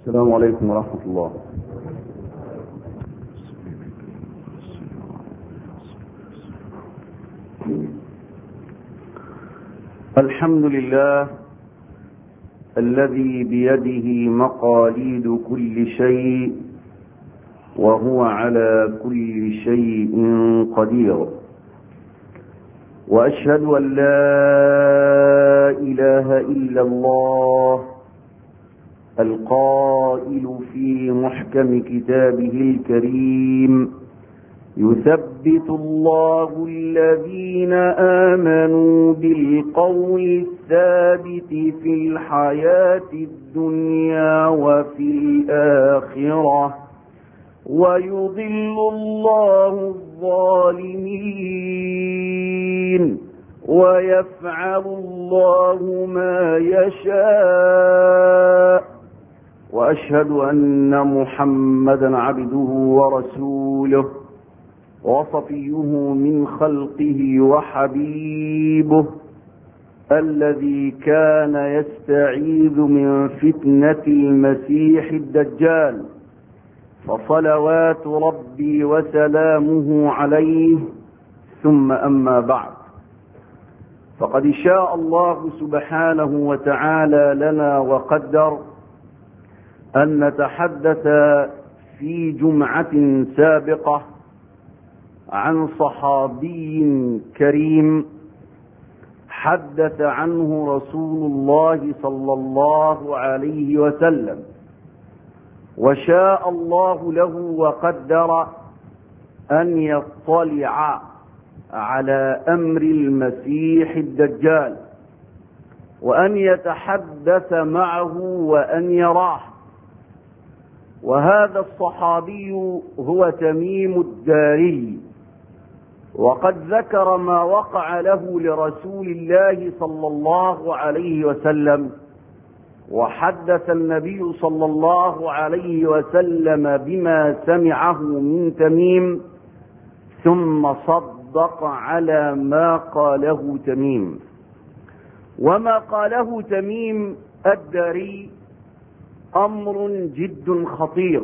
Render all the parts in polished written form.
السلام عليكم ورحمة الله. الحمد لله الذي بيده مقاليد كل شيء وهو على كل شيء قدير، وأشهد أن لا إله إلا الله القائل في محكم كتابه الكريم: يثبت الله الذين آمنوا بالقول الثابت في الحياة الدنيا وفي الآخرة ويضل الله الظالمين ويفعل الله ما يشاء. وأشهد أن محمدا عبده ورسوله وصفيه من خلقه وحبيبه، الذي كان يستعيذ من فتنة المسيح الدجال، فصلوات ربي وسلامه عليه. ثم أما بعد، فقد شاء الله سبحانه وتعالى لنا وقدر أن نتحدث في جمعة سابقة عن صحابي كريم حدث عنه رسول الله صلى الله عليه وسلم، وشاء الله له وقدر أن يطلع على أمر المسيح الدجال وأن يتحدث معه وأن يراه. وهذا الصحابي هو تميم الداري، وقد ذكر ما وقع له لرسول الله صلى الله عليه وسلم، وحدث النبي صلى الله عليه وسلم بما سمعه من تميم، ثم صدق على ما قاله تميم. وما قاله تميم الداري أمر جد خطير،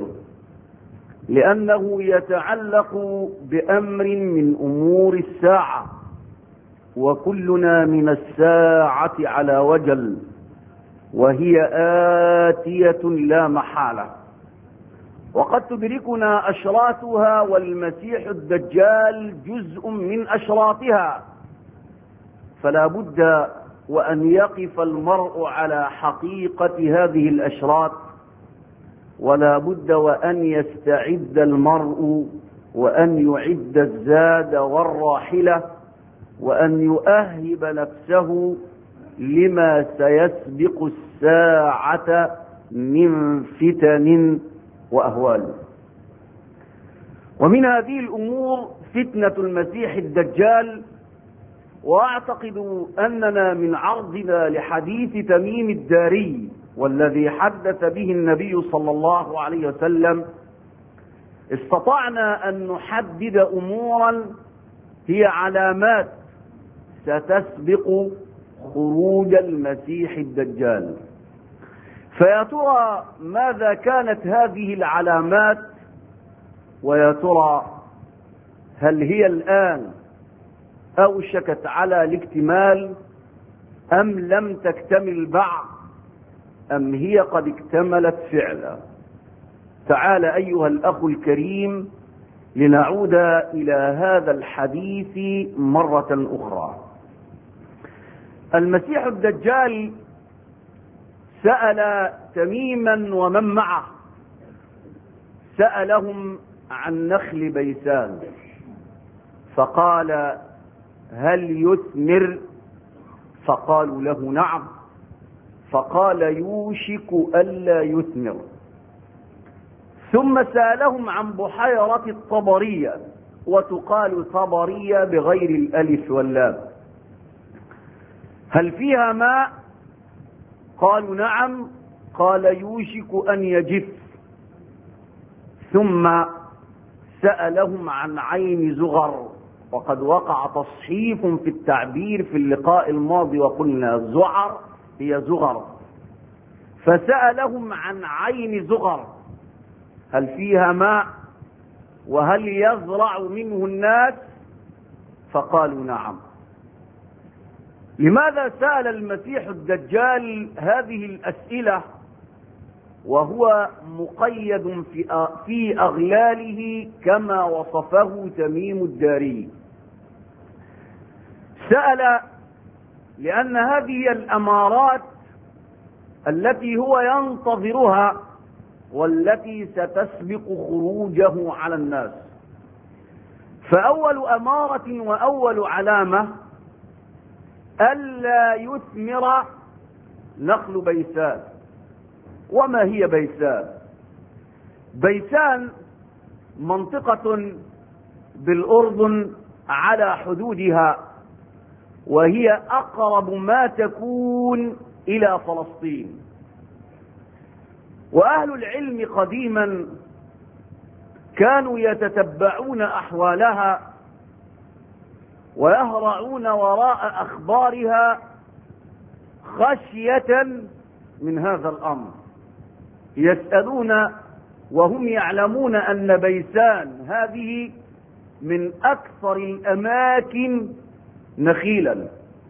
لأنه يتعلق بأمر من أمور الساعة، وكلنا من الساعة على وجل، وهي آتية لا محالة، وقد تدركنا أشراطها، والمسيح الدجال جزء من أشراطها. فلا بد وأن يقف المرء على حقيقة هذه الأشراط، ولا بد وأن يستعد المرء وأن يعد الزاد والراحلة، وأن يؤهب نفسه لما سيسبق الساعة من فتن وأهوال. ومن هذه الأمور فتنة المسيح الدجال. وأعتقد أننا من عرضنا لحديث تميم الداري والذي حدث به النبي صلى الله عليه وسلم استطعنا أن نحدد أمورا هي علامات ستسبق خروج المسيح الدجال. فيا ترى ماذا كانت هذه العلامات؟ ويا ترى هل هي الآن أوشكت على الاكتمال أم لم تكتمل بعد، أم هي قد اكتملت فعلا؟ تعال أيها الأخ الكريم لنعود إلى هذا الحديث مرة أخرى. المسيح الدجال سأل تميما ومن معه، سألهم عن نخل بيسان، فقال: هل يثمر؟ فقالوا له: نعم. فقال: يوشك ألا يثمر. ثم سألهم عن بحيرة الطبرية، وتقال طبرية بغير الألف واللام، هل فيها ماء؟ قالوا: نعم. قال: يوشك أن يجف. ثم سألهم عن عين زغر، وقد وقع تصحيف في التعبير في اللقاء الماضي وقلنا زعر هي زغر. فسألهم عن عين زغر هل فيها ماء وهل يزرع منه الناس؟ فقالوا نعم. لماذا سأل المسيح الدجال هذه الأسئلة وهو مقيد في أغلاله كما وصفه تميم الداري؟ سأل لأن هذه الأمارات التي هو ينتظرها والتي ستسبق خروجه على الناس. فأول أمارة وأول علامة ألا يثمر نخل بيسان. وما هي بيسان؟ بيسان منطقة بالأردن على حدودها، وهي أقرب ما تكون إلى فلسطين. وأهل العلم قديما كانوا يتتبعون أحوالها ويهرعون وراء أخبارها خشية من هذا الأمر. يسألون وهم يعلمون أن بيسان هذه من أكثر الأماكن نخيلا،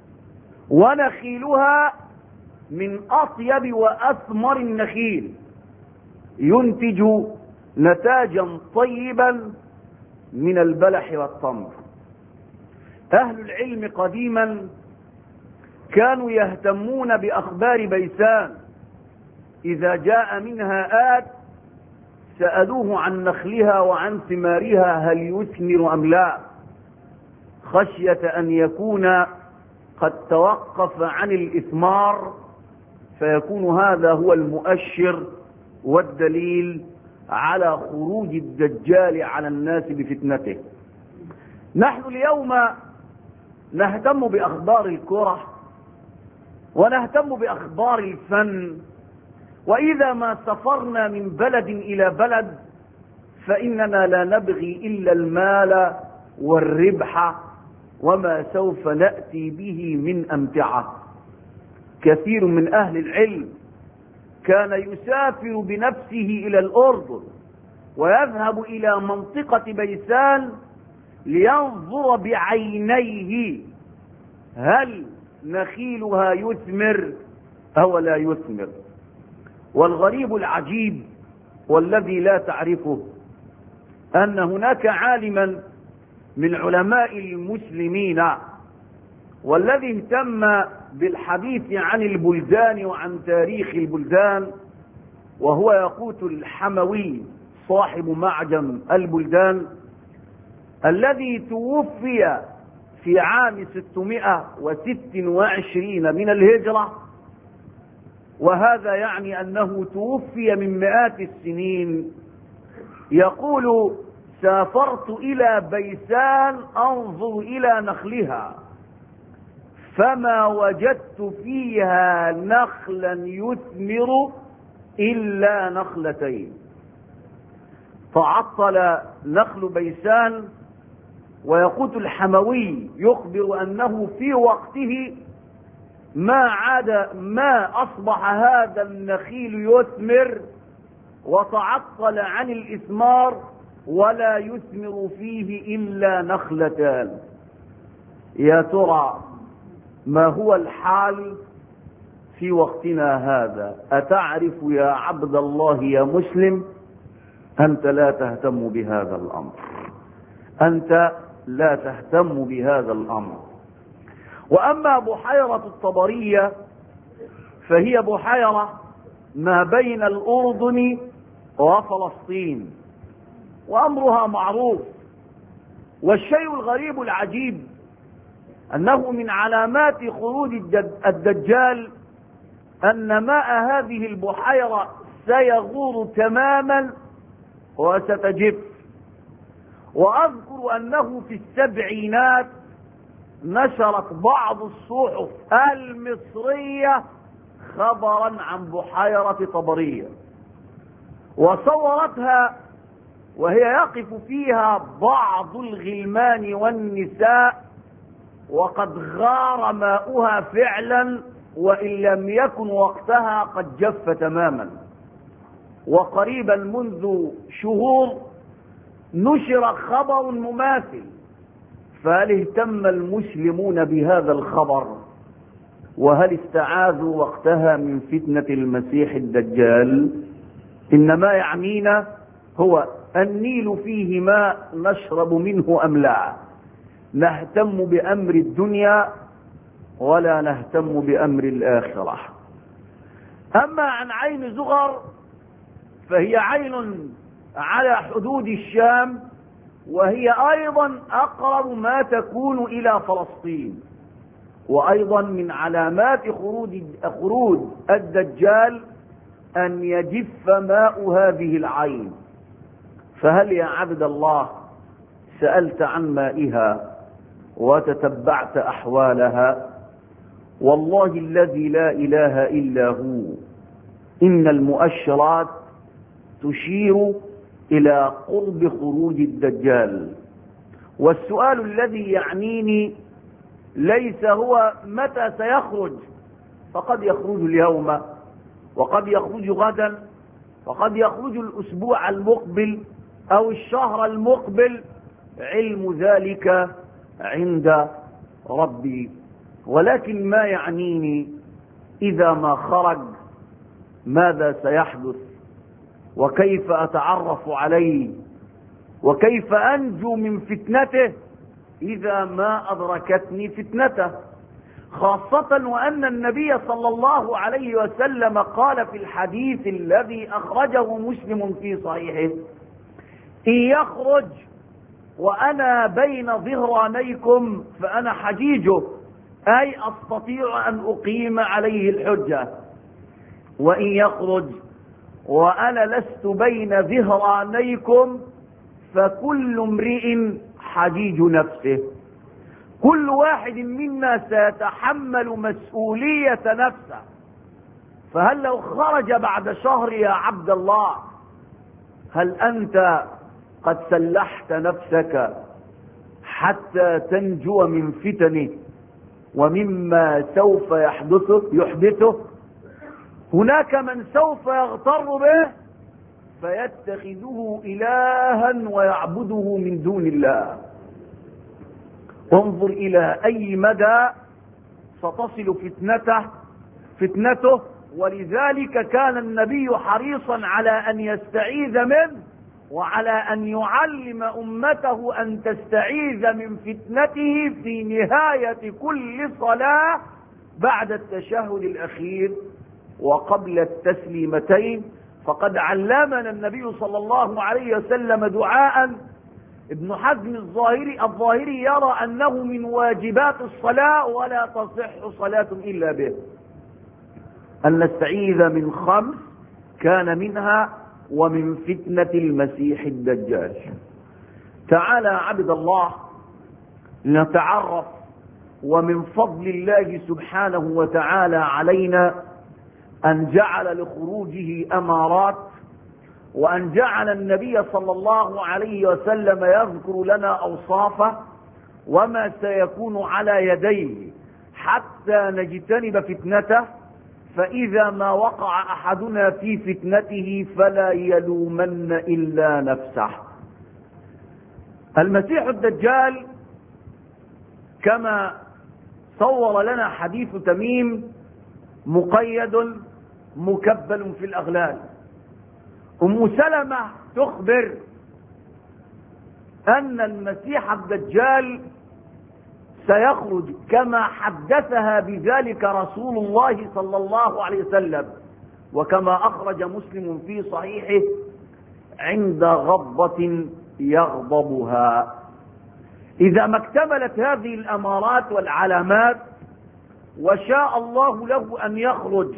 ونخيلها من أطيب وأثمر النخيل، ينتج نتاجا طيبا من البلح والتمر. أهل العلم قديما كانوا يهتمون بأخبار بيسان، إذا جاء منها آت سألوه عن نخلها وعن ثمارها هل يثمر أم لا، خشية أن يكون قد توقف عن الإثمار فيكون هذا هو المؤشر والدليل على خروج الدجال على الناس بفتنته. نحن اليوم نهتم بأخبار الكرة ونهتم بأخبار الفن، وإذا ما سافرنا من بلد إلى بلد فإننا لا نبغي إلا المال والربح وما سوف نأتي به من أمتعة. كثير من أهل العلم كان يسافر بنفسه إلى الأردن ويذهب إلى منطقة بيسان لينظر بعينيه هل نخيلها يثمر أو لا يثمر. والغريب العجيب والذي لا تعرفه أن هناك عالما من علماء المسلمين والذي اهتم بالحديث عن البلدان وعن تاريخ البلدان، وهو ياقوت الحموي صاحب معجم البلدان، الذي توفي في عام 626 من الهجرة، وهذا يعني أنه توفي من مئات السنين. يقول: سافرت إلى بيسان أنظر إلى نخلها فما وجدت فيها نخلا يثمر إلا نخلتين. تعطل نخل بيسان، ويقوت الحموي يخبر أنه في وقته ما أصبح هذا النخيل يثمر، وتعطل عن الإثمار ولا يثمر فيه إلا نخلتان. يا ترى ما هو الحال في وقتنا هذا؟ أتعرف يا عبد الله يا مسلم؟ أنت لا تهتم بهذا الأمر، أنت لا تهتم بهذا الأمر. وأما بحيرة الطبرية فهي بحيرة ما بين الأردن وفلسطين، وأمرها معروف. والشيء الغريب العجيب أنه من علامات خروج الدجال أن ماء هذه البحيرة سيغور تماما وستجف. وأذكر أنه في السبعينات نشرت بعض الصحف المصرية خبرا عن بحيرة طبرية، وصورتها وهي يقف فيها بعض الغلمان والنساء، وقد غار ماؤها فعلا وإن لم يكن وقتها قد جف تماما. وقريبا منذ شهور نشر خبر مماثل، فهل اهتم المسلمون بهذا الخبر؟ وهل استعاذوا وقتها من فتنة المسيح الدجال؟ إن ما يعنينا هو النيل فيه ماء نشرب منه أم لا؟ نهتم بأمر الدنيا ولا نهتم بأمر الآخرة. أما عن عين زغر فهي عين على حدود الشام، وهي أيضا أقرب ما تكون إلى فلسطين، وأيضا من علامات خروج الدجال أن يجف ماء هذه العين. فهل يا عبد الله سألت عن مائها وتتبعت أحوالها؟ والله الذي لا إله إلا هو إن المؤشرات تشير إلى قرب خروج الدجال. والسؤال الذي يعنيني ليس هو متى سيخرج، فقد يخرج اليوم وقد يخرج غدا وقد يخرج الأسبوع المقبل أو الشهر المقبل، علم ذلك عند ربي. ولكن ما يعنيني إذا ما خرج ماذا سيحدث، وكيف أتعرف عليه، وكيف أنجو من فتنته إذا ما أدركتني فتنته، خاصة وأن النبي صلى الله عليه وسلم قال في الحديث الذي أخرجه مسلم في صحيحه: إن يخرج وأنا بين ظهرانيكم فأنا حجيجه، أي أستطيع أن أقيم عليه الحجة. وإن يخرج وأنا لست بين ظهرانيكم فكل امرئ حجيج نفسه. كل واحد منا سيتحمل مسؤولية نفسه. فهل لو خرج بعد شهر يا عبد الله، هل أنت قد سلحت نفسك حتى تنجو من فتنه ومما سوف يحدثه؟ هناك من سوف يغتر به فيتخذه إلها ويعبده من دون الله. انظر إلى أي مدى ستصل فتنته. ولذلك كان النبي حريصا على أن يستعيذ منه وعلى أن يعلم أمته أن تستعيذ من فتنته في نهاية كل صلاة بعد التشهد الأخير وقبل التسليمتين. فقد علمنا النبي صلى الله عليه وسلم دعاء ابن حزم الظاهري يرى أنه من واجبات الصلاة ولا تصح صلاة إلا به، أن نستعيذ من 5 كان منها ومن فتنة المسيح الدجال. تعالى عبد الله لنتعرف. ومن فضل الله سبحانه وتعالى علينا أن جعل لخروجه أمارات، وأن جعل النبي صلى الله عليه وسلم يذكر لنا أوصافه وما سيكون على يديه حتى نجتنب فتنته. فإذا ما وقع أحدنا في فتنته فلا يلومن إلا نفسه. المسيح الدجال كما صور لنا حديث تميم مقيد مكبل في الأغلال. أم سلمة تخبر أن المسيح الدجال سيخرج كما حدثها بذلك رسول الله صلى الله عليه وسلم، وكما أخرج مسلم في صحيحه: عند غضبة يغضبها. إذا ما اكتملت هذه الأمارات والعلامات وشاء الله له أن يخرج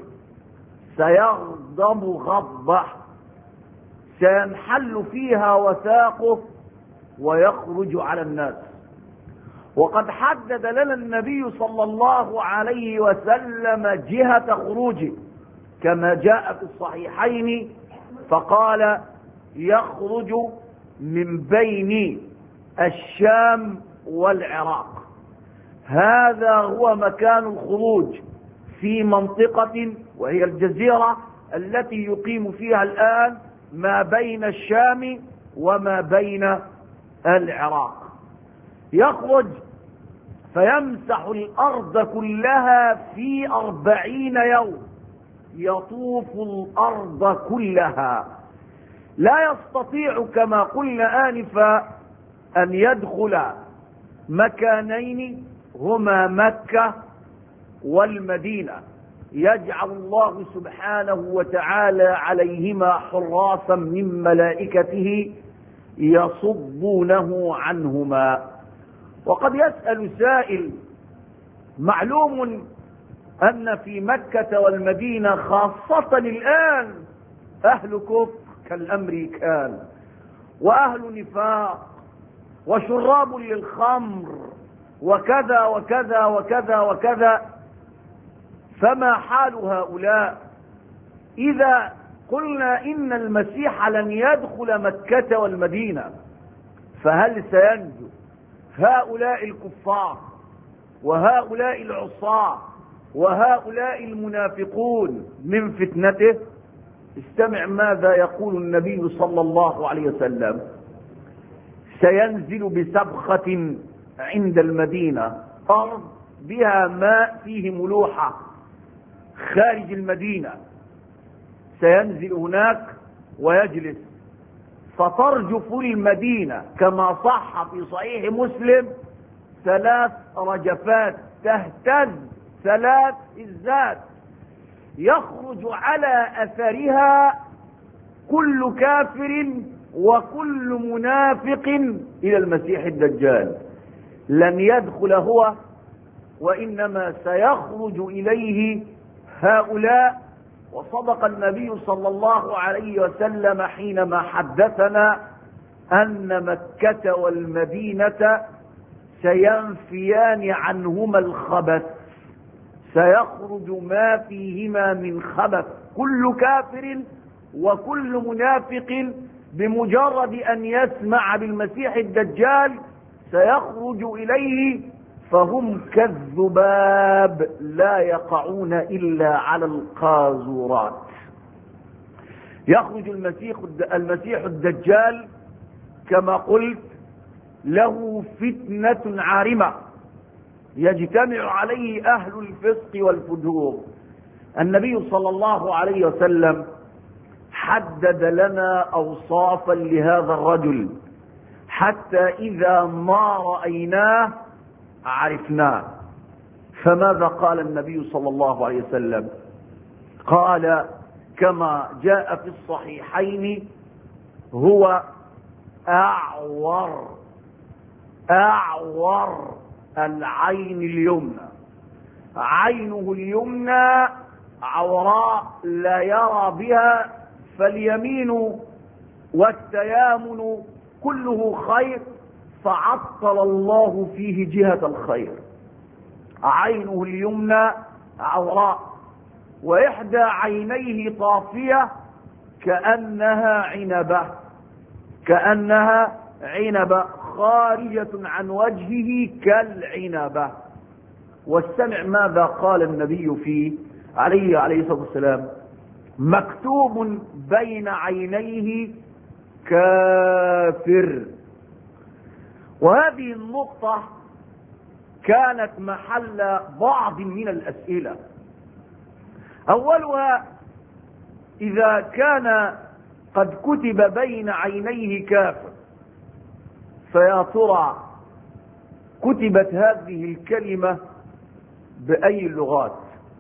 سيغضب غضبة سينحل فيها وثاقه ويخرج على الناس. وقد حدد لنا النبي صلى الله عليه وسلم جهة خروجه كما جاء في الصحيحين، فقال: يخرج من بين الشام والعراق. هذا هو مكان الخروج في منطقة وهي الجزيرة التي يقيم فيها الآن ما بين الشام وما بين العراق. يخرج فيمسح الأرض كلها في 40 يوم، يطوف الأرض كلها. لا يستطيع كما قلنا آنفا أن يدخل مكانين هما مكة والمدينة، يجعل الله سبحانه وتعالى عليهما حراسا من ملائكته يصدونه عنهما. وقد يسأل سائل: معلوم أن في مكة والمدينة خاصة الآن أهل كفر كالأمريكان وأهل نفاق وشراب للخمر وكذا وكذا وكذا وكذا، فما حال هؤلاء إذا قلنا إن المسيح لن يدخل مكة والمدينة؟ فهل سينجو هؤلاء الكفار وهؤلاء العصاة وهؤلاء المنافقون من فتنته؟ استمع ماذا يقول النبي صلى الله عليه وسلم: سينزل بسبخة عند المدينة، أرض بها ماء فيه ملوحة خارج المدينة، سينزل هناك ويجلس، فترجف المدينة كما صح في صحيح مسلم 3 رجفات، تهتز 3 هزات، يخرج على أثرها كل كافر وكل منافق إلى المسيح الدجال. لن يدخل هو، وإنما سيخرج إليه هؤلاء. وصدق النبي صلى الله عليه وسلم حينما حدثنا أن مكة والمدينة سينفيان عنهما الخبث، سيخرج ما فيهما من خبث. كل كافر وكل منافق بمجرد أن يسمع بالمسيح الدجال سيخرج إليه، فهم كالذباب لا يقعون إلا على القاذورات. يخرج المسيح الدجال كما قلت له فتنة عارمة يجتمع عليه أهل الفسق والفجور. النبي صلى الله عليه وسلم حدد لنا أوصافا لهذا الرجل حتى إذا ما رأيناه عرفناه. فماذا قال النبي صلى الله عليه وسلم؟ قال كما جاء في الصحيحين: هو أعور العين اليمنى، عينه اليمنى عوراء لا يرى بها، فاليمين والتيامن كله خير، فعطل الله فيه جهة الخير. عينه اليمنى عوراء، وإحدى عينيه طافية كأنها عنبة خارجة عن وجهه كالعنبة. واستمع ماذا قال النبي فيه عليه الصلاة والسلام: مكتوب بين عينيه كافر. وهذه النقطة كانت محل بعض من الأسئلة. أولها: إذا كان قد كتب بين عينيه كافر، فيا ترى كتبت هذه الكلمة بأي اللغات؟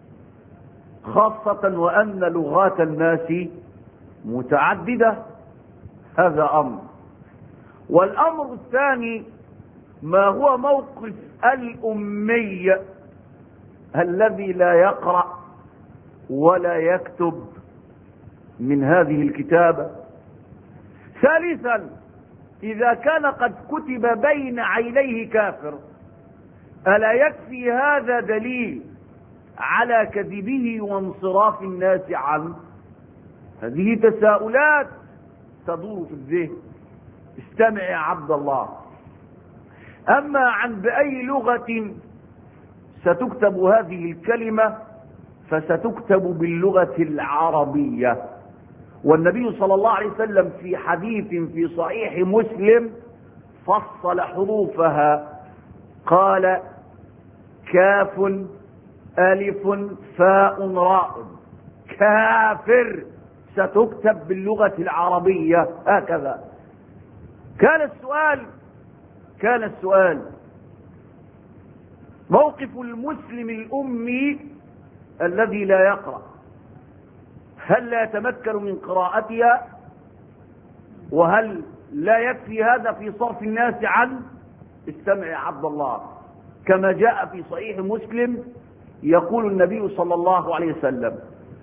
خاصة وأن لغات الناس متعددة. هذا أمر. والأمر الثاني: ما هو موقف الأمي الذي لا يقرأ ولا يكتب من هذه الكتابة؟ ثالثا: إذا كان قد كتب بين عينيه كافر، ألا يكفي هذا دليل على كذبه وانصراف الناس عنه؟ هذه تساؤلات تدور في الذهن. استمع يا عبد الله. أما عن بأي لغة ستكتب هذه الكلمة، فستكتب باللغة العربية. والنبي صلى الله عليه وسلم في حديث في صحيح مسلم فصل حروفها، قال: كاف ألف فاء راء، كافر ستكتب باللغة العربية هكذا. كان السؤال موقف المسلم الأمي الذي لا يقرأ، هل لا يتمكن من قراءتها؟ وهل لا يكفي هذا في صرف الناس عنه؟ استمع يا عبد الله، كما جاء في صحيح مسلم يقول النبي صلى الله عليه وسلم: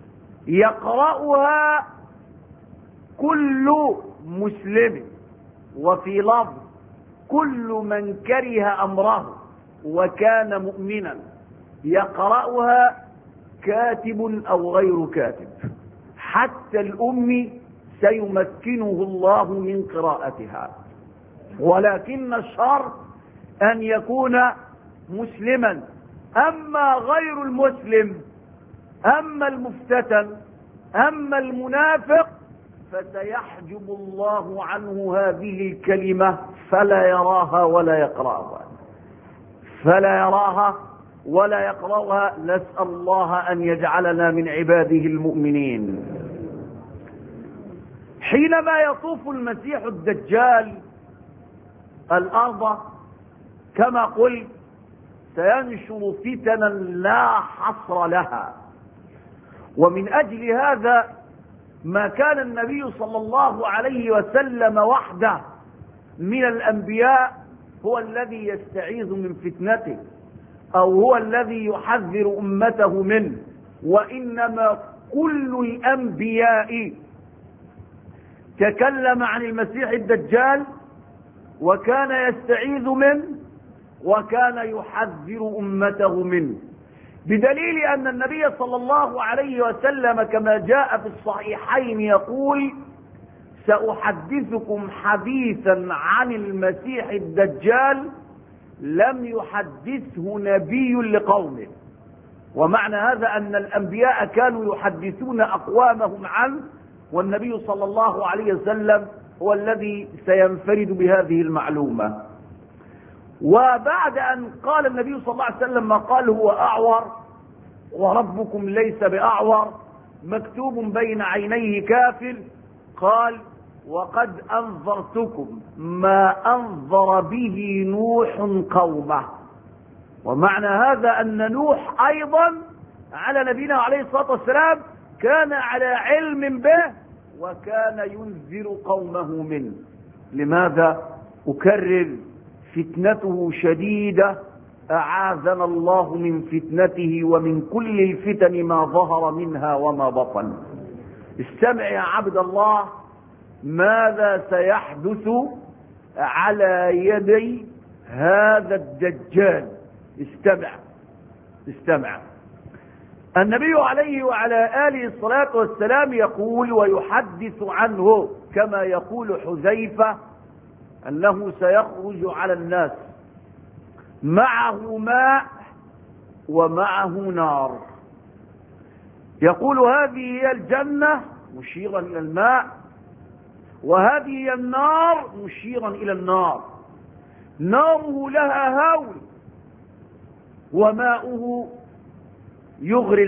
يقرأها كل مسلم، وفي لفظ: كل من كره أمره وكان مؤمنا، يقرأها كاتب أو غير كاتب، حتى الأمي سيمكنه الله من قراءتها، ولكن الشرط أن يكون مسلما. أما غير المسلم، أما المفتتن، أما المنافق، فسيحجب الله عنه هذه الكلمة فلا يراها ولا يقرأها، نسأل الله أن يجعلنا من عباده المؤمنين. حينما يطوف المسيح الدجال الأرض كما قلت سينشر فتنا لا حصر لها، ومن أجل هذا ما كان النبي صلى الله عليه وسلم وحده من الأنبياء هو الذي يستعيذ من فتنته، أو هو الذي يحذر أمته منه، وإنما كل الأنبياء تكلم عن المسيح الدجال وكان يستعيذ منه وكان يحذر أمته منه، بدليل أن النبي صلى الله عليه وسلم كما جاء في الصحيحين يقول: سأحدثكم حديثا عن المسيح الدجال لم يحدثه نبي لقومه. ومعنى هذا أن الأنبياء كانوا يحدثون أقوامهم عنه، والنبي صلى الله عليه وسلم هو الذي سينفرد بهذه المعلومة. وبعد أن قال النبي صلى الله عليه وسلم ما قال: هو أعور وربكم ليس بأعور، مكتوب بين عينيه كافر، قال: وقد أنذرتكم ما أنذر به نوح قومه. ومعنى هذا أن نوح أيضا على نبينا عليه الصلاة والسلام كان على علم به وكان ينذر قومه منه. لماذا؟ أكرر: فتنته شديدة، أعاذنا الله من فتنته ومن كل الفتن ما ظهر منها وما بطن. استمع يا عبد الله ماذا سيحدث على يدي هذا الدجال. استمع. النبي عليه وعلى آله الصلاة والسلام يقول ويحدث عنه كما يقول حذيفة أنه سيخرج على الناس معه ماء ومعه نار، يقول: هذه هي الجنة مشيرا إلى الماء، وهذه هي النار مشيرا إلى النار. ناره لها هول، وماؤه يغري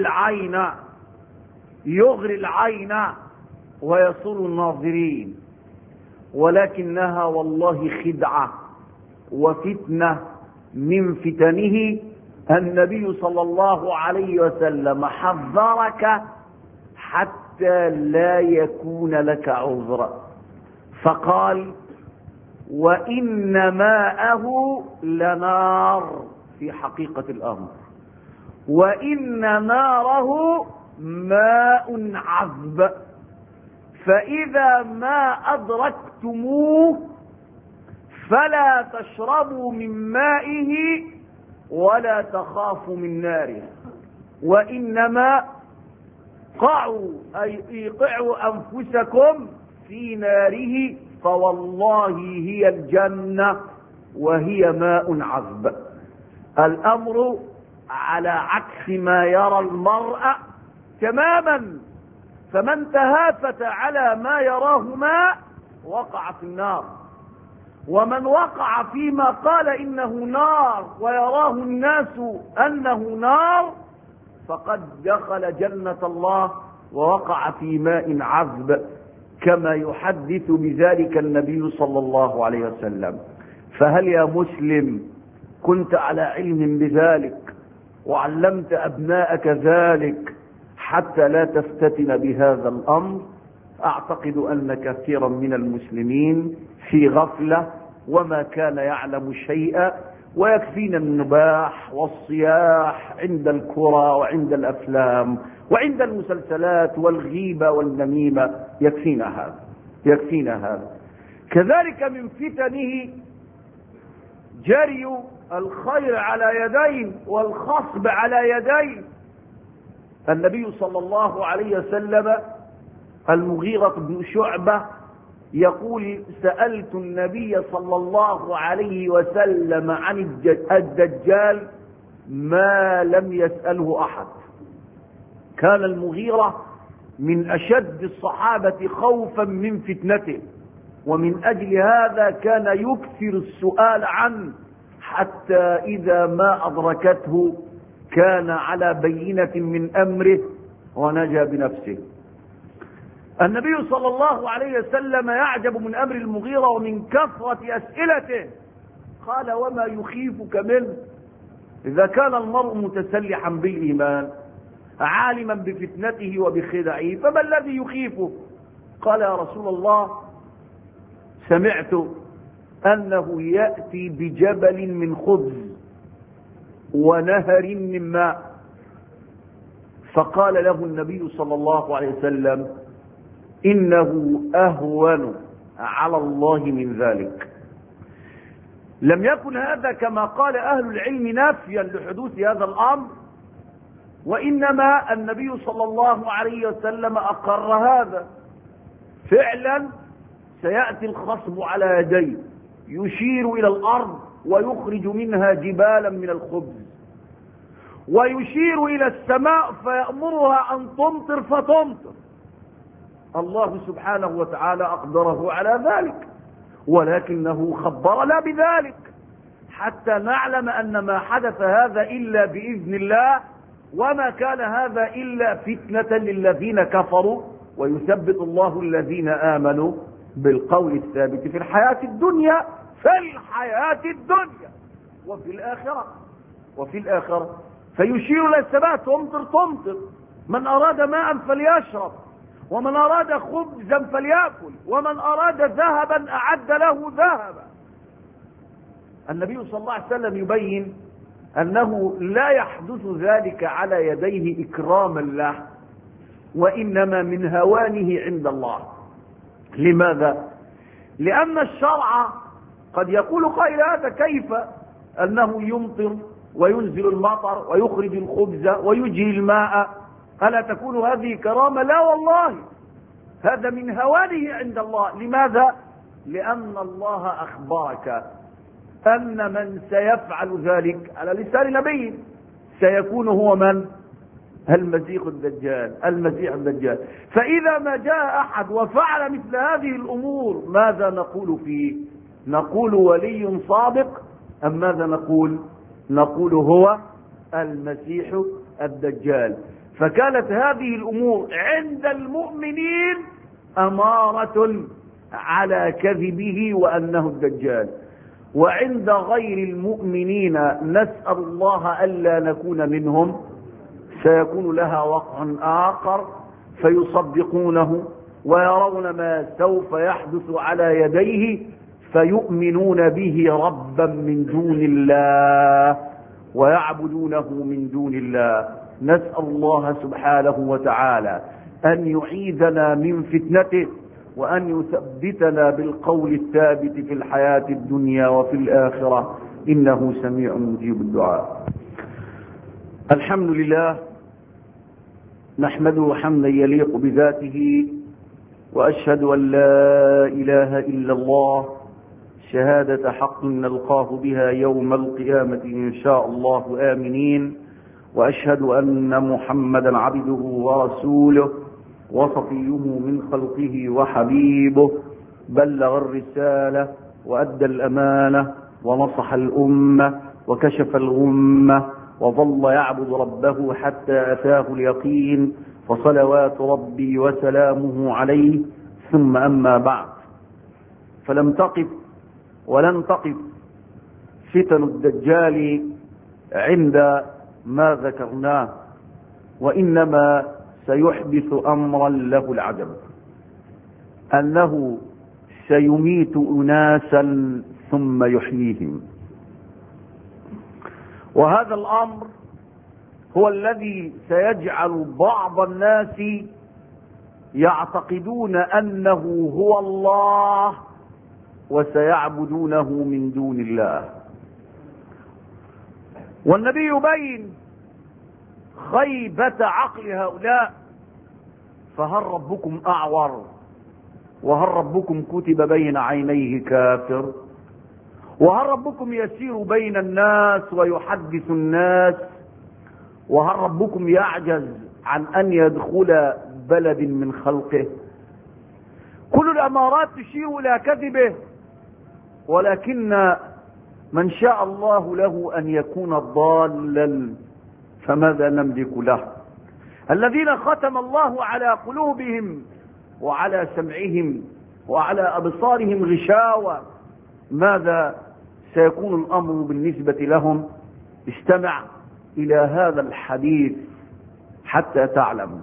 العين ويسر الناظرين، ولكنها والله خدعة وفتنة من فتنه. النبي صلى الله عليه وسلم حذرك حتى لا يكون لك عذر، فقال: وإن ماءه لنار في حقيقة الأمر، وإن ناره ماء عذب، فإذا ما أدركتموه فلا تشربوا من مائه ولا تخافوا من ناره، وإنما قعوا أي ايقعوا أنفسكم في ناره، فوالله هي الجنة وهي ماء عذب. الأمر على عكس ما يرى المرء تماما. فمن تهافت على ما يراه ماء وقع في النار، ومن وقع فيما قال إنه نار ويراه الناس أنه نار فقد دخل جنة الله ووقع في ماء عذب، كما يحدث بذلك النبي صلى الله عليه وسلم. فهل يا مسلم كنت على علم بذلك وعلمت أبناءك ذلك حتى لا تفتتن بهذا الأمر؟ أعتقد أن كثيرا من المسلمين في غفلة وما كان يعلم شيئا، ويكفينا النباح والصياح عند الكرة وعند الأفلام وعند المسلسلات والغيبة والنميمة، يكفينا هذا. كذلك من فتنه جري الخير على يدين والخصب على يدين. النبي صلى الله عليه وسلم المغيرة بن شعبة يقول: سألت النبي صلى الله عليه وسلم عن الدجال ما لم يسأله أحد. كان المغيرة من أشد الصحابة خوفا من فتنته، ومن أجل هذا كان يكثر السؤال عنه، حتى إذا ما أدركته كان على بينة من أمره ونجا بنفسه. النبي صلى الله عليه وسلم يعجب من أمر المغيرة ومن كثرة أسئلته. قال: وما يخيفك منه؟ إذا كان المرء متسلحا بالإيمان عالما بفتنته وبخدعه فما الذي يخيفه؟ قال: يا رسول الله، سمعت أنه يأتي بجبل من خبز ونهر من ماء. فقال له النبي صلى الله عليه وسلم: إنه أهون على الله من ذلك. لم يكن هذا كما قال أهل العلم نافيا لحدوث هذا الأمر، وإنما النبي صلى الله عليه وسلم أقر هذا. فعلا سيأتي الخصب على يديه يشير إلى الأرض ويخرج منها جبالا من الخبز، ويشير إلى السماء فيأمرها أن تمطر فتمطر. الله سبحانه وتعالى أقدره على ذلك، ولكنه خبرنا بذلك حتى نعلم أن ما حدث هذا إلا بإذن الله، وما كان هذا إلا فتنة للذين كفروا، ويثبت الله الذين آمنوا بالقول الثابت في الحياة الدنيا وفي الآخرة. فيشير إلى السماء تمطر. من أراد ماء فليشرب، ومن أراد خبزا فليأكل، ومن أراد ذهبا أعد له ذهبا. النبي صلى الله عليه وسلم يبين أنه لا يحدث ذلك على يديه إكراما له، وإنما من هوانه عند الله. لماذا؟ لأن الشرع قد يقول قائل: هذا كيف أنه يمطر وينزل المطر ويخرج الخبز ويجري الماء؟ ألا تكون هذه كرامة؟ لا والله، هذا من هوانه عند الله. لماذا؟ لأن الله أخبرك أن من سيفعل ذلك على لسان نبي سيكون هو من؟ المسيح الدجال. فإذا ما جاء أحد وفعل مثل هذه الأمور ماذا نقول فيه؟ نقول ولي صادق، أم ماذا نقول هو المسيح الدجال. فكانت هذه الأمور عند المؤمنين أمارة على كذبه وأنه الدجال، وعند غير المؤمنين نسأل الله ألا نكون منهم سيكون لها وقع آخر فيصدقونه ويرون ما سوف يحدث على يديه فيؤمنون به ربا من دون الله ويعبدونه من دون الله. نسأل الله سبحانه وتعالى أن يعيذنا من فتنته، وأن يثبتنا بالقول الثابت في الحياة الدنيا وفي الآخرة، إنه سميع مجيب الدعاء. الحمد لله، نحمده حمدا يليق بذاته، وأشهد أن لا إله إلا الله شهادة حق نلقاه بها يوم القيامة إن شاء الله آمنين، وأشهد أن محمدا عبده ورسوله وصفيه من خلقه وحبيبه، بلغ الرسالة وأدى الأمانة ونصح الأمة وكشف الغمة، وظل يعبد ربه حتى أتاه اليقين، فصلوات ربي وسلامه عليه. ثم أما بعد، فلم تقف ولن تقف فتن الدجال عند ما ذكرناه، وإنما سيحدث أمرا له العجب، أنه سيميت أناسا ثم يحييهم. وهذا الأمر هو الذي سيجعل بعض الناس يعتقدون أنه هو الله وسيعبدونه من دون الله. والنبي يبين خيبة عقل هؤلاء، فهل ربكم أعور؟ وهل ربكم كتب بين عينيه كافر؟ وهل ربكم يسير بين الناس ويحدث الناس؟ وهل ربكم يعجز عن أن يدخل بلد من خلقه؟ كل الأمارات تشير إلى كذبه، ولكن من شاء الله له أن يكون ضالا فماذا نملك له؟ الذين ختم الله على قلوبهم وعلى سمعهم وعلى أبصارهم غشاوة، ماذا سيكون الأمر بالنسبة لهم؟ استمع إلى هذا الحديث حتى تعلم.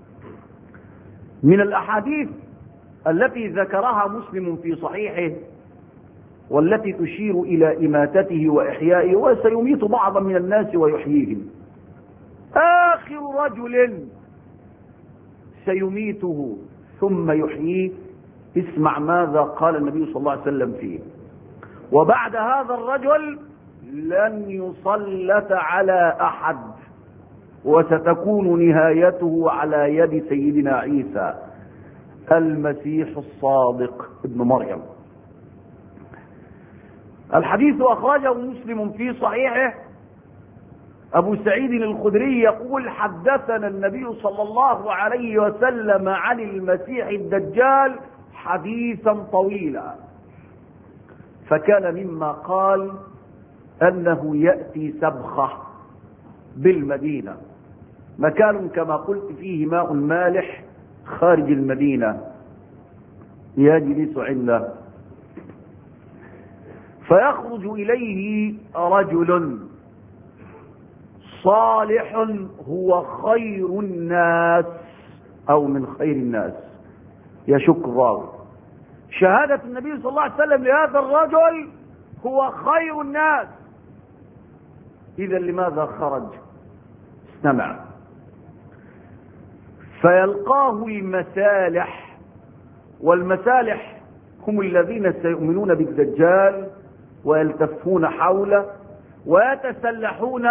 من الأحاديث التي ذكرها مسلم في صحيحه والتي تشير إلى إماتته وإحيائه، وسيميت بعضا من الناس ويحييهم، آخر رجل سيميته ثم يحييه، اسمع ماذا قال النبي صلى الله عليه وسلم فيه: وبعد هذا الرجل لن يسلط على أحد، وستكون نهايته على يد سيدنا عيسى المسيح الصادق ابن مريم. الحديث أخرجه مسلم في صحيحه. أبو سعيد الخدري يقول: حدثنا النبي صلى الله عليه وسلم عن المسيح الدجال حديثا طويلا، فكان مما قال أنه يأتي سبخة بالمدينة، مكان كما قلت فيه ماء مالح خارج المدينة، يجلس عنده، فيخرج إليه رجل صالح هو خير الناس أو من خير الناس، يشك الراوي. شهادة النبي صلى الله عليه وسلم لهذا الرجل هو خير الناس، إذا لماذا خرج؟ استمع: فيلقاه المسالح، والمسالح هم الذين سيؤمنون بالدجال ويلتفون حوله ويتسلحون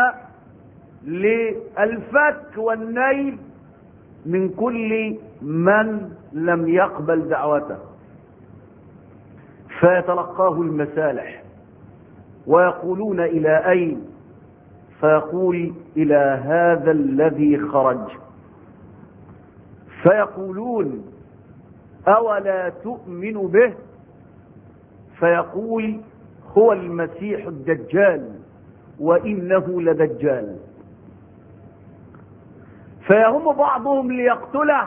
للفك والنيل من كل من لم يقبل دعوته. فيتلقاه المسالح ويقولون: إلى أين؟ فيقول: إلى هذا الذي خرج. فيقولون: أولا تؤمن به؟ فيقول: هو المسيح الدجال وإنه لدجال. فيهم بعضهم ليقتله،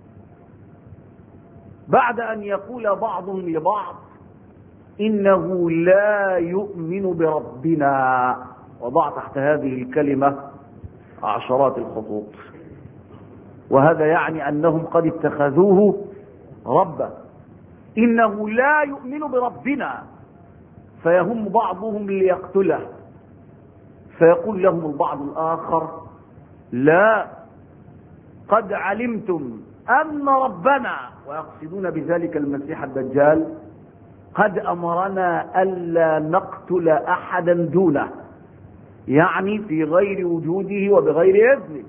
بعد أن يقول بعضهم لبعض: إنه لا يؤمن بربنا. وضع تحت هذه الكلمة عشرات الخطوط، وهذا يعني أنهم قد اتخذوه ربا. إنه لا يؤمن بربنا. فيهم بعضهم ليقتله، فيقول لهم البعض الآخر: لا، قد علمتم أن ربنا، ويقصدون بذلك المسيح الدجال، قد أمرنا ألا نقتل أحدا دونه، يعني في غير وجوده وبغير إذنه.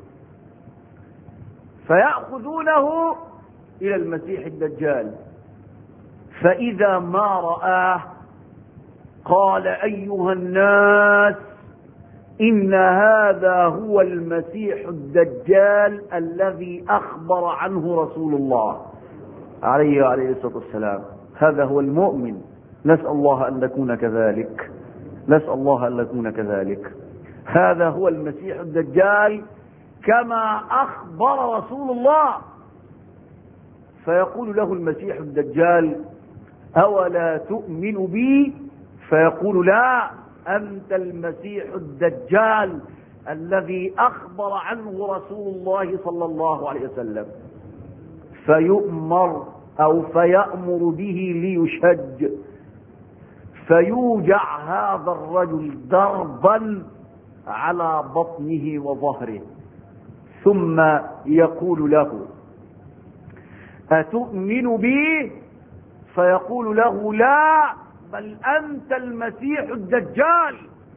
فيأخذونه إلى المسيح الدجال، فإذا ما رآه قال: أيها الناس، إن هذا هو المسيح الدجال الذي أخبر عنه رسول الله عليه الصلاة والسلام. هذا هو المؤمن. نسأل الله أن نكون كذلك، نسأل الله أن نكون كذلك. هذا هو المسيح الدجال كما أخبر رسول الله. فيقول له المسيح الدجال: أولا تؤمن بي؟ فيقول: لا، أنت المسيح الدجال الذي أخبر عنه رسول الله صلى الله عليه وسلم. فيؤمر أو فيأمر به ليشج، فيوجع هذا الرجل ضربا على بطنه وظهره، ثم يقول له: أتؤمن بي؟ فيقول له: لا، بل أنت المسيح الدجال.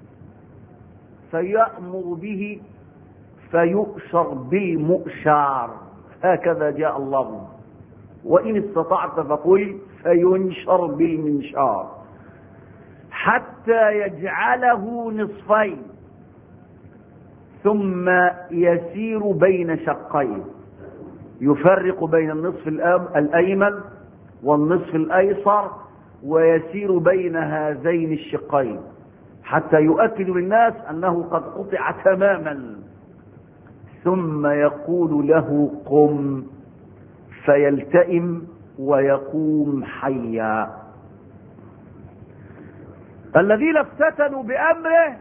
فيأمر به فيؤشر بالمؤشار، هكذا جاء الله. وإن استطعت فقل فينشر بالمنشار، حتى يجعله نصفين، ثم يسير بين شقين، يفرق بين النصف الأيمن والنصف الأيسر، ويسير بين هذين الشقين حتى يؤكد للناس أنه قد قطع تماما. ثم يقول له: قم، فيلتئم ويقوم حيا. الذين افتتنوا بأمره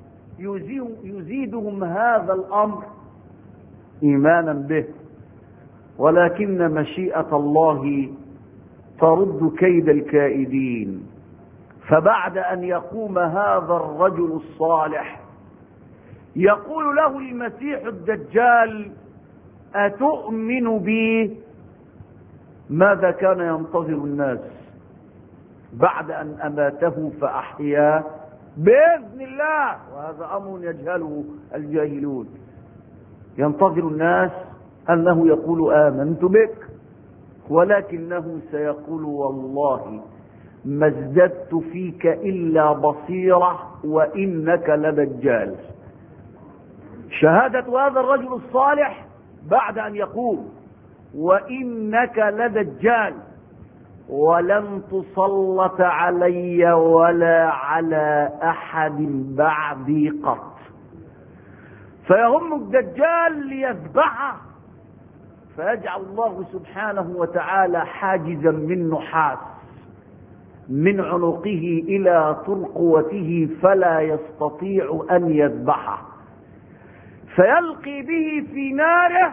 يزيدهم هذا الأمر إيمانا به، ولكن مشيئة الله ترد كيد الكائدين. فبعد أن يقوم هذا الرجل الصالح يقول له المسيح الدجال: أتؤمن بي؟ ماذا كان ينتظر الناس بعد أن أماته فأحياه بإذن الله؟ وهذا أمر يجهله الجاهلون. ينتظر الناس أنه يقول آمنت بك، ولكنه سيقول: والله ما ازددت فيك إلا بصيرة وإنك لدجال. شهادة هذا الرجل الصالح بعد أن يقول: وإنك لدجال ولن تسلط علي ولا على أحد بعدي قط. فيهم الدجال ليذبحه، فيجعل الله سبحانه وتعالى حاجزا من نحاس من عنقه إلى ترقوته فلا يستطيع أن يذبحه، فيلقي به في ناره.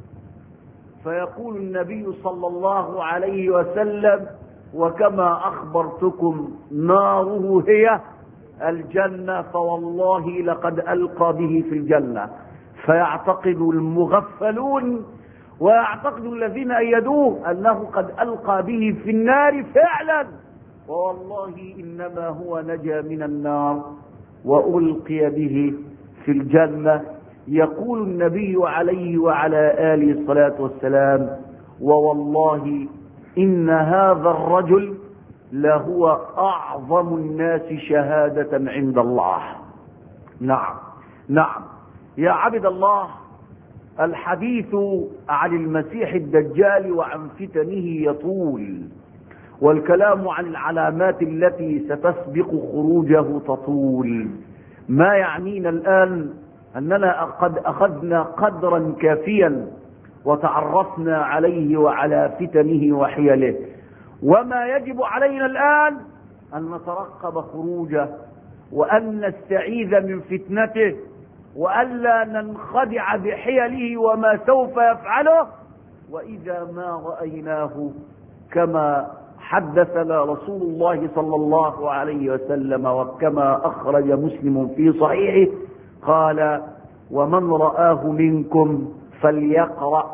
فيقول النبي صلى الله عليه وسلم: وكما أخبرتكم ناره هي الجنة، فوالله لقد ألقى به في الجنة. فيعتقد المغفلون ويعتقد الذين أيدوه أنه قد ألقى به في النار فعلا، ووالله إنما هو نجا من النار وألقي به في الجنة. يقول النبي عليه وعلى آله الصلاة والسلام: ووالله إن هذا الرجل لهو أعظم الناس شهادة عند الله. نعم نعم يا عبد الله، الحديث عن المسيح الدجال وعن فتنه يطول، والكلام عن العلامات التي ستسبق خروجه تطول. ما يعنينا الآن أننا قد أخذنا قدرا كافيا وتعرفنا عليه وعلى فتنه وحيله، وما يجب علينا الآن أن نترقب خروجه، وأن نستعيذ من فتنته، وألا ننخدع بحيله وما سوف يفعله. وإذا ما رأيناه كما حدثنا رسول الله صلى الله عليه وسلم، وكما أخرج مسلم في صحيحه قال: ومن رآه منكم فليقرأ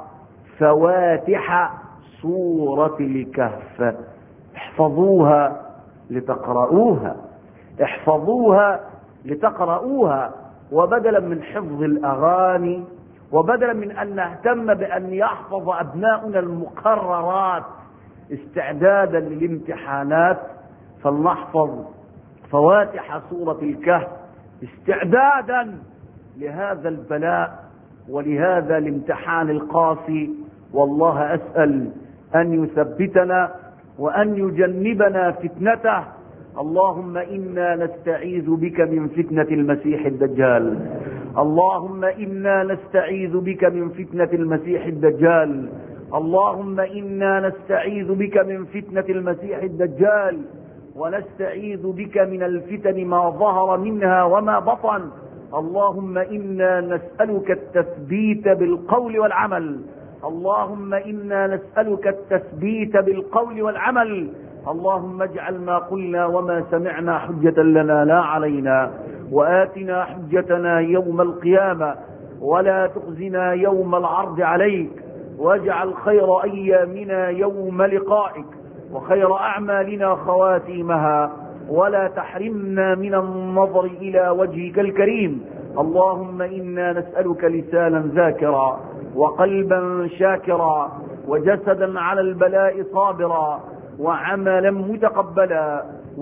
فواتح سورة الكهف. احفظوها لتقرؤوها، احفظوها لتقرؤوها. وبدلا من حفظ الأغاني، وبدلا من أن نهتم بأن يحفظ أبناؤنا المقررات استعدادا للامتحانات، فلنحفظ فواتح سورة الكهف استعدادا لهذا البلاء ولهذا الامتحان القاسي. والله أسأل أن يثبتنا وأن يجنبنا فتنته. اللهم إنا نستعيذ بك من فتنة المسيح الدجال. اللهم إنا نستعيذ بك من فتنة المسيح الدجال. اللهم إنا نستعيذ بك من فتنة المسيح الدجال، ونستعيذ بك من الفتن ما ظهر منها وما بطن. اللهم إنا نسألك التثبيت بالقول والعمل. اللهم إنا نسألك التثبيت بالقول والعمل. اللهم اجعل ما قلنا وما سمعنا حجة لنا لا علينا، وآتنا حجتنا يوم القيامة، ولا تخزنا يوم العرض عليك، واجعل خير أيامنا يوم لقائك، وخير أعمالنا خواتيمها، ولا تحرمنا من النظر إلى وجهك الكريم. اللهم إنا نسألك لسانا ذاكرا، وقلبا شاكرا، وجسدا على البلاء صابرا، وعملا متقبلا،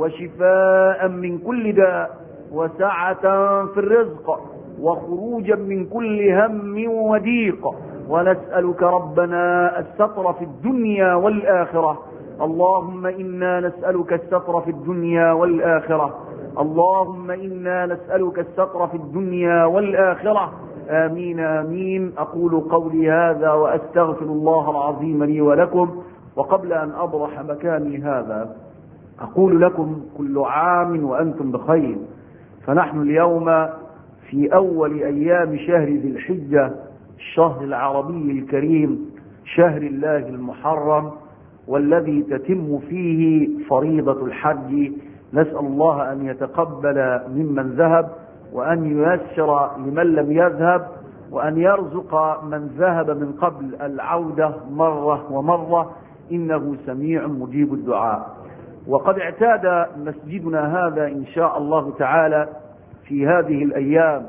وشفاء من كل داء، وسعة في الرزق، وخروجا من كل هم وضيق. ونسألك ربنا الستر في الدنيا والآخرة. اللهم إنا نسألك الستر في الدنيا والآخرة. اللهم إنا نسألك الستر في الدنيا والآخرة. آمين آمين. أقول قولي هذا وأستغفر الله العظيم لي ولكم. وقبل أن أبرح مكاني هذا أقول لكم كل عام وأنتم بخير. فنحن اليوم في أول أيام شهر ذي الحجة، الشهر العربي الكريم، شهر الله المحرم، والذي تتم فيه فريضة الحج. نسأل الله أن يتقبل ممن ذهب، وأن ييسر لمن لم يذهب، وأن يرزق من ذهب من قبل العودة مرة ومرة، إنه سميع مجيب الدعاء. وقد اعتاد مسجدنا هذا إن شاء الله تعالى في هذه الأيام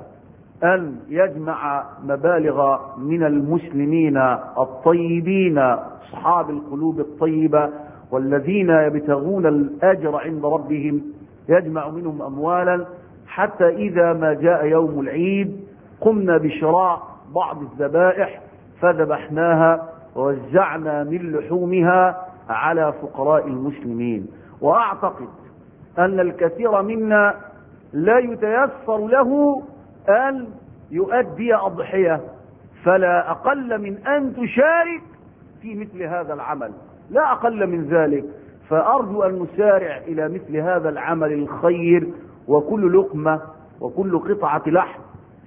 أن يجمع مبالغ من المسلمين الطيبين أصحاب القلوب الطيبة، والذين يبتغون الأجر عند ربهم، يجمع منهم أموالا حتى إذا ما جاء يوم العيد قمنا بشراء بعض الذبائح فذبحناها ووزعنا من لحومها على فقراء المسلمين. وأعتقد أن الكثير منا لا يتيسر له أن يؤدي أضحية، فلا أقل من أن تشارك في مثل هذا العمل، لا أقل من ذلك. فأرجو أن نسارع إلى مثل هذا العمل الخير، وكل لقمة وكل قطعة لحم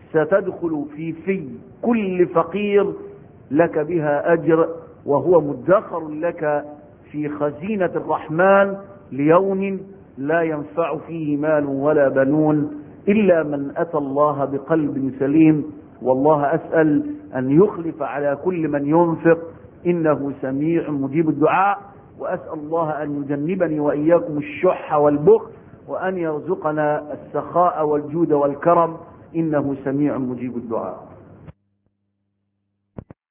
ستدخل في كل فقير لك بها أجر، وهو مدخر لك في خزينة الرحمن ليوم لا ينفع فيه مال ولا بنون إلا من أتى الله بقلب سليم. والله أسأل أن يخلف على كل من ينفق، إنه سميع مجيب الدعاء. وأسأل الله أن يجنبني وإياكم الشح والبخل، وأن يرزقنا السخاء والجود والكرم، إنه سميع مجيب الدعاء.